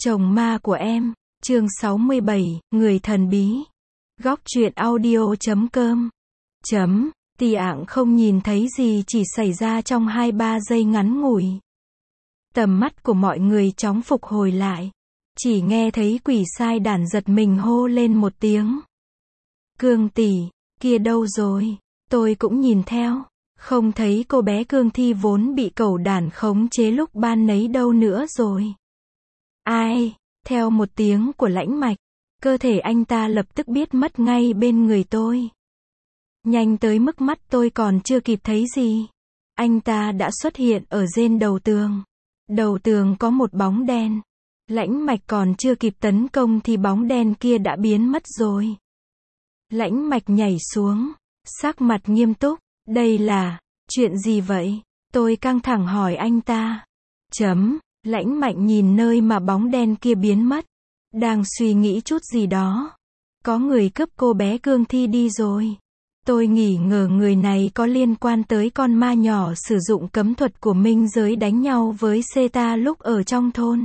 Chồng ma của em, chương 67, người thần bí. Góc truyện audio.com. Tì ạng không nhìn thấy gì chỉ xảy ra trong 2-3 giây ngắn ngủi. Tầm mắt của mọi người chóng phục hồi lại. Chỉ nghe thấy quỷ sai đản giật mình hô lên một tiếng. Cương tỷ, kia đâu rồi? Tôi cũng nhìn theo. Không thấy cô bé Cương Thi vốn bị cẩu đản khống chế lúc ban nấy đâu nữa rồi. Ai? Theo một tiếng của Lãnh Mạch, cơ thể anh ta lập tức biết mất ngay bên người tôi. Nhanh tới mức mắt tôi còn chưa kịp thấy gì. Anh ta đã xuất hiện ở trên đầu tường. Đầu tường có một bóng đen. Lãnh Mạch còn chưa kịp tấn công thì bóng đen kia đã biến mất rồi. Lãnh Mạch nhảy xuống, sắc mặt nghiêm túc. Đây là, chuyện gì vậy? Tôi căng thẳng hỏi anh ta. Lãnh Mạnh nhìn nơi mà bóng đen kia biến mất. Đang suy nghĩ chút gì đó. Có người cướp cô bé Cương Thi đi rồi. Tôi nghi ngờ người này có liên quan tới con ma nhỏ sử dụng cấm thuật của minh giới đánh nhau với Seta lúc ở trong thôn.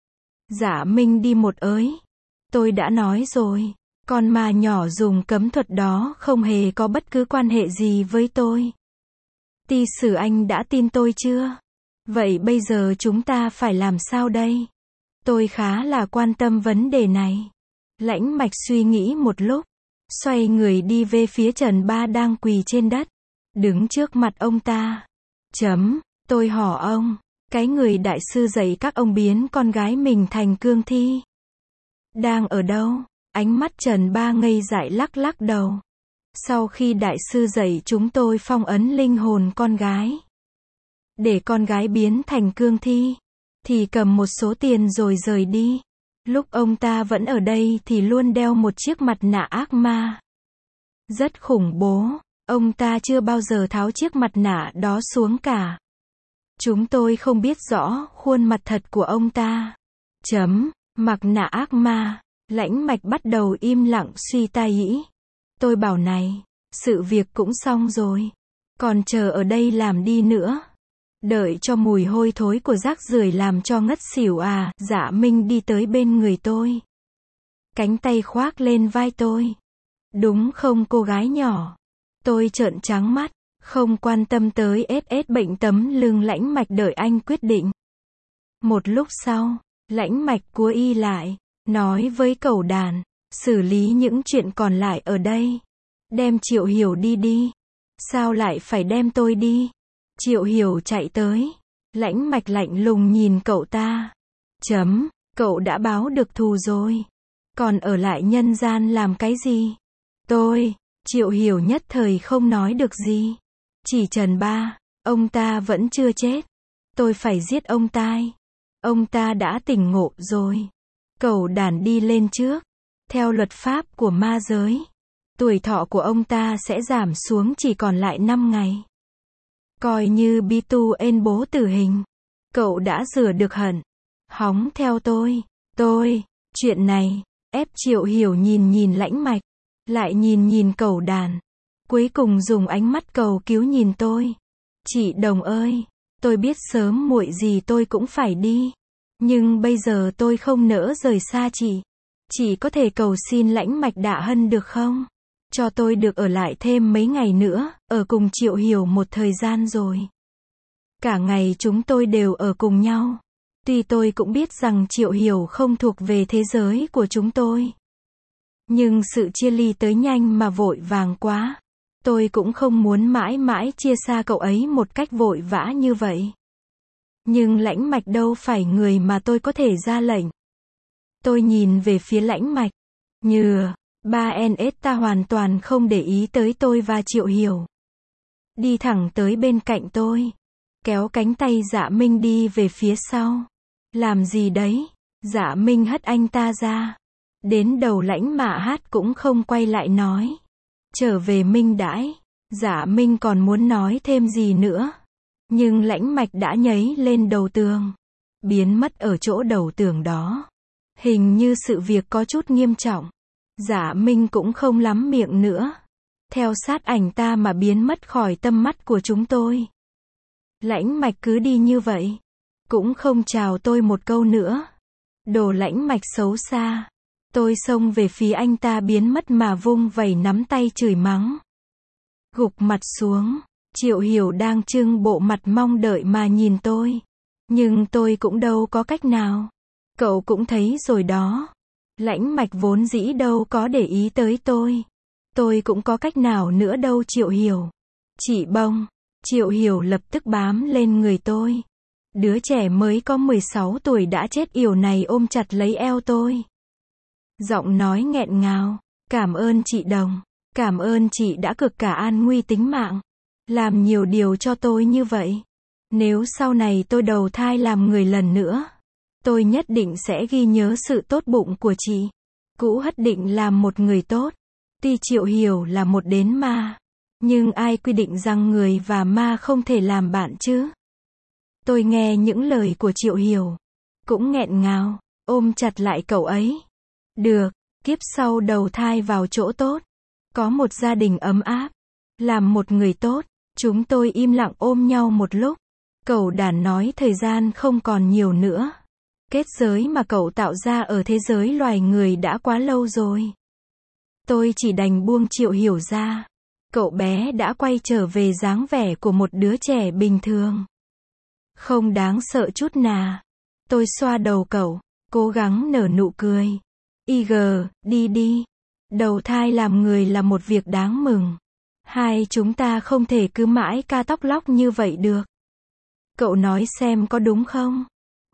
Dạ Minh đi một ới. Tôi đã nói rồi. Con ma nhỏ dùng cấm thuật đó không hề có bất cứ quan hệ gì với tôi. Ti Sử anh đã tin tôi chưa? Vậy bây giờ chúng ta phải làm sao đây? Tôi khá là quan tâm vấn đề này. Lãnh Mạch suy nghĩ một lúc. Xoay người đi về phía Trần Ba đang quỳ trên đất. Đứng trước mặt ông ta. Tôi hỏi ông. Cái người đại sư dạy các ông biến con gái mình thành Cương Thi. Đang ở đâu? Ánh mắt Trần Ba ngây dại lắc lắc đầu. Sau khi đại sư dạy chúng tôi phong ấn linh hồn con gái. Để con gái biến thành Cương Thi. Thì cầm một số tiền rồi rời đi. Lúc ông ta vẫn ở đây thì luôn đeo một chiếc mặt nạ ác ma. Rất khủng bố. Ông ta chưa bao giờ tháo chiếc mặt nạ đó xuống cả. Chúng tôi không biết rõ khuôn mặt thật của ông ta. Mặt nạ ác ma. Lãnh Mạch bắt đầu im lặng suy tai nghĩ. Tôi bảo này, sự việc cũng xong rồi. Còn chờ ở đây làm đi nữa. Đợi cho mùi hôi thối của rác rưởi làm cho ngất xỉu à? Dạ Minh đi tới bên người tôi. Cánh tay khoác lên vai tôi. Đúng không cô gái nhỏ? Tôi trợn trắng mắt, không quan tâm tới SS bệnh tấm lưng. Lãnh Mạch đợi anh quyết định. Một lúc sau, Lãnh Mạch cúa y lại, nói với cẩu đàn, xử lý những chuyện còn lại ở đây. Đem Triệu Hiểu đi đi. Sao lại phải đem tôi đi? Triệu Hiểu chạy tới. Lãnh Mạch lạnh lùng nhìn cậu ta. Cậu đã báo được thù rồi. Còn ở lại nhân gian làm cái gì? Triệu Hiểu nhất thời không nói được gì. Chỉ Trần Ba, ông ta vẫn chưa chết. Tôi phải giết ông ta. Ông ta đã tỉnh ngộ rồi. Cẩu đàn đi lên trước. Theo luật pháp của ma giới, tuổi thọ của ông ta sẽ giảm xuống chỉ còn lại 5 ngày. Coi như Bitu ên bố tử hình. Cậu đã rửa được hận. Hóng theo tôi. Chuyện này, ép Triệu Hiểu nhìn Lãnh Mạch. Lại nhìn cẩu đàn. Cuối cùng dùng ánh mắt cầu cứu nhìn tôi. Chị Đồng ơi, tôi biết sớm muộn gì tôi cũng phải đi. Nhưng bây giờ tôi không nỡ rời xa chị. Chỉ có thể cầu xin Lãnh Mạch Đạ Hân được không? Cho tôi được ở lại thêm mấy ngày nữa, ở cùng Triệu Hiểu một thời gian rồi. Cả ngày chúng tôi đều ở cùng nhau. Tuy tôi cũng biết rằng Triệu Hiểu không thuộc về thế giới của chúng tôi. Nhưng sự chia ly tới nhanh mà vội vàng quá. Tôi cũng không muốn mãi mãi chia xa cậu ấy một cách vội vã như vậy. Nhưng Lãnh Mạch đâu phải người mà tôi có thể ra lệnh. Tôi nhìn về phía Lãnh Mạch. ta hoàn toàn không để ý tới tôi và Triệu Hiểu. Đi thẳng tới bên cạnh tôi. Kéo cánh tay Dạ Minh đi về phía sau. Làm gì đấy? Dạ Minh hất anh ta ra. Đến đầu Lãnh Mạ Hát cũng không quay lại nói. Trở về Minh đãi. Dạ Minh còn muốn nói thêm gì nữa. Nhưng Lãnh Mạch đã nhảy lên đầu tường. Biến mất ở chỗ đầu tường đó. Hình như sự việc có chút nghiêm trọng. Dạ Minh cũng không lắm miệng nữa. Theo sát ảnh ta mà biến mất khỏi tâm mắt của chúng tôi. Lãnh Mạch cứ đi như vậy. Cũng không chào tôi một câu nữa. Đồ lãnh mạch xấu xa. Tôi xông về phía anh ta biến mất mà vung vẩy nắm tay chửi mắng. Gục mặt xuống, Triệu Hiểu đang trưng bộ mặt mong đợi mà nhìn tôi. Nhưng tôi cũng đâu có cách nào. Cậu cũng thấy rồi đó. Lãnh mạch vốn dĩ đâu có để ý tới tôi. Tôi cũng có cách nào nữa đâu Triệu Hiểu. Chị Bông. Triệu Hiểu lập tức bám lên người tôi. Đứa trẻ mới có 16 tuổi đã chết yểu này ôm chặt lấy eo tôi. Giọng nói nghẹn ngào. Cảm ơn chị Đồng. Cảm ơn chị đã cực cả an nguy tính mạng. Làm nhiều điều cho tôi như vậy. Nếu sau này tôi đầu thai làm người lần nữa, tôi nhất định sẽ ghi nhớ sự tốt bụng của chị. Cũ hất định làm một người tốt. Tuy Triệu Hiểu là một đến ma, nhưng ai quy định rằng người và ma không thể làm bạn chứ? Tôi nghe những lời của Triệu Hiểu, cũng nghẹn ngào, ôm chặt lại cậu ấy. Được, kiếp sau đầu thai vào chỗ tốt, có một gia đình ấm áp, làm một người tốt. Chúng tôi im lặng ôm nhau một lúc. Cẩu đản nói thời gian không còn nhiều nữa. Kết giới mà cậu tạo ra ở thế giới loài người đã quá lâu rồi. Tôi chỉ đành buông Triệu Hiểu ra. Cậu bé đã quay trở về dáng vẻ của một đứa trẻ bình thường. Không đáng sợ chút nào. Tôi xoa đầu cậu, cố gắng nở nụ cười. IG, đi đi. Đầu thai làm người là một việc đáng mừng. Hai chúng ta không thể cứ mãi ca tóc lóc như vậy được. Cậu nói xem có đúng không?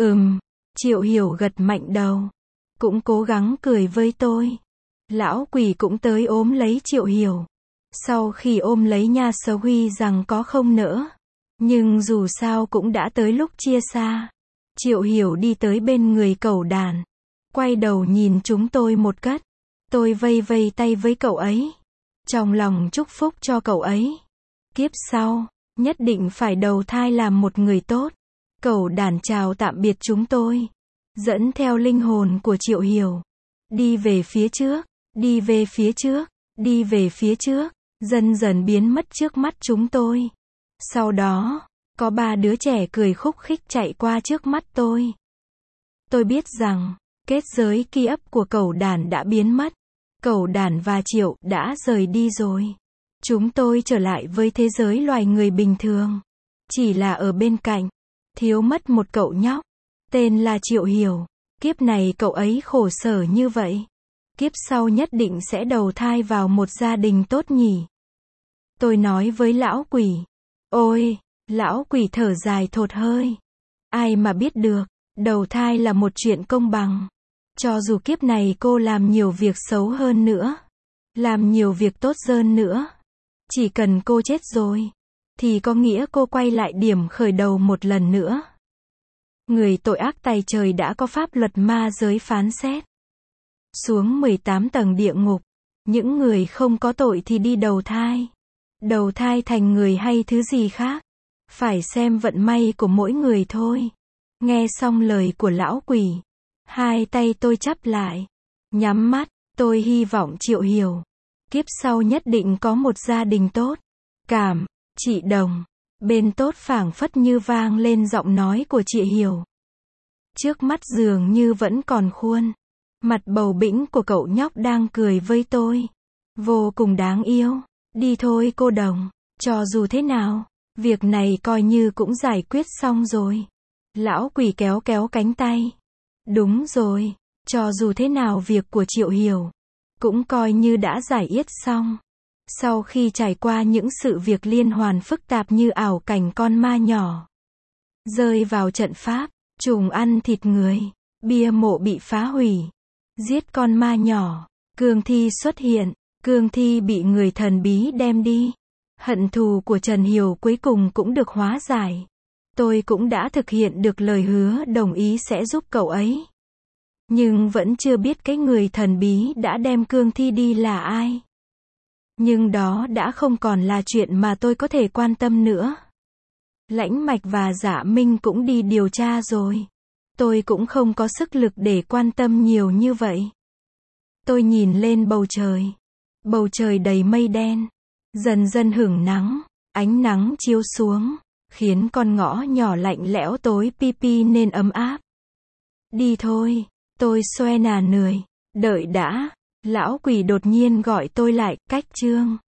Triệu Hiểu gật mạnh đầu. Cũng cố gắng cười với tôi. Lão quỷ cũng tới ôm lấy Triệu Hiểu. Sau khi ôm lấy nha sơ huy rằng có không nỡ. Nhưng dù sao cũng đã tới lúc chia xa. Triệu Hiểu đi tới bên người cẩu đàn. Quay đầu nhìn chúng tôi một cất. Tôi vây vây tay với cậu ấy. Trong lòng chúc phúc cho cậu ấy. Kiếp sau, nhất định phải đầu thai làm một người tốt. Cẩu đàn chào tạm biệt chúng tôi. Dẫn theo linh hồn của Triệu Hiểu. Đi về phía trước, đi về phía trước, đi về phía trước. Dần dần biến mất trước mắt chúng tôi. Sau đó, có 3 đứa trẻ cười khúc khích chạy qua trước mắt tôi. Tôi biết rằng, kết giới ki ấp của cẩu đàn đã biến mất. Cẩu đàn và Triệu đã rời đi rồi. Chúng tôi trở lại với thế giới loài người bình thường. Chỉ là ở bên cạnh, thiếu mất một cậu nhóc. Tên là Triệu Hiểu. Kiếp này cậu ấy khổ sở như vậy. Kiếp sau nhất định sẽ đầu thai vào một gia đình tốt nhỉ. Tôi nói với lão quỷ. Ôi, lão quỷ thở dài thột hơi. Ai mà biết được, đầu thai là một chuyện công bằng. Cho dù kiếp này cô làm nhiều việc xấu hơn nữa, làm nhiều việc tốt hơn nữa, chỉ cần cô chết rồi, thì có nghĩa cô quay lại điểm khởi đầu một lần nữa. Người tội ác tày trời đã có pháp luật ma giới phán xét. Xuống 18 tầng địa ngục, những người không có tội thì đi đầu thai. Đầu thai thành người hay thứ gì khác, phải xem vận may của mỗi người thôi. Nghe xong lời của lão quỷ, hai tay tôi chắp lại, nhắm mắt, tôi hy vọng Triệu Hiểu kiếp sau nhất định có một gia đình tốt. Chị Đồng. Bên tốt phảng phất như vang lên giọng nói của chị Hiểu. Trước mắt dường như vẫn còn khuôn mặt bầu bĩnh của cậu nhóc đang cười với tôi. Vô cùng đáng yêu. Đi thôi cô Đồng. Cho dù thế nào, việc này coi như cũng giải quyết xong rồi. Lão quỷ kéo kéo cánh tay. Đúng rồi, cho dù thế nào việc của Triệu Hiểu cũng coi như đã giải yết xong. Sau khi trải qua những sự việc liên hoàn phức tạp như ảo cảnh con ma nhỏ rơi vào trận pháp, trùng ăn thịt người, bia mộ bị phá hủy, giết con ma nhỏ, cương thi xuất hiện, cương thi bị người thần bí đem đi. Hận thù của Trần Hiểu cuối cùng cũng được hóa giải. Tôi cũng đã thực hiện được lời hứa đồng ý sẽ giúp cậu ấy. Nhưng vẫn chưa biết cái người thần bí đã đem cương thi đi là ai. Nhưng đó đã không còn là chuyện mà tôi có thể quan tâm nữa. Lãnh Mạch và Dạ Minh cũng đi điều tra rồi. Tôi cũng không có sức lực để quan tâm nhiều như vậy. Tôi nhìn lên bầu trời. Bầu trời đầy mây đen. Dần dần hửng nắng. Ánh nắng chiếu xuống, khiến con ngõ nhỏ lạnh lẽo tối pi pi nên ấm áp. Đi thôi. Tôi xoe nà nười. Đợi đã. Lão quỷ đột nhiên gọi tôi lại, cách chương.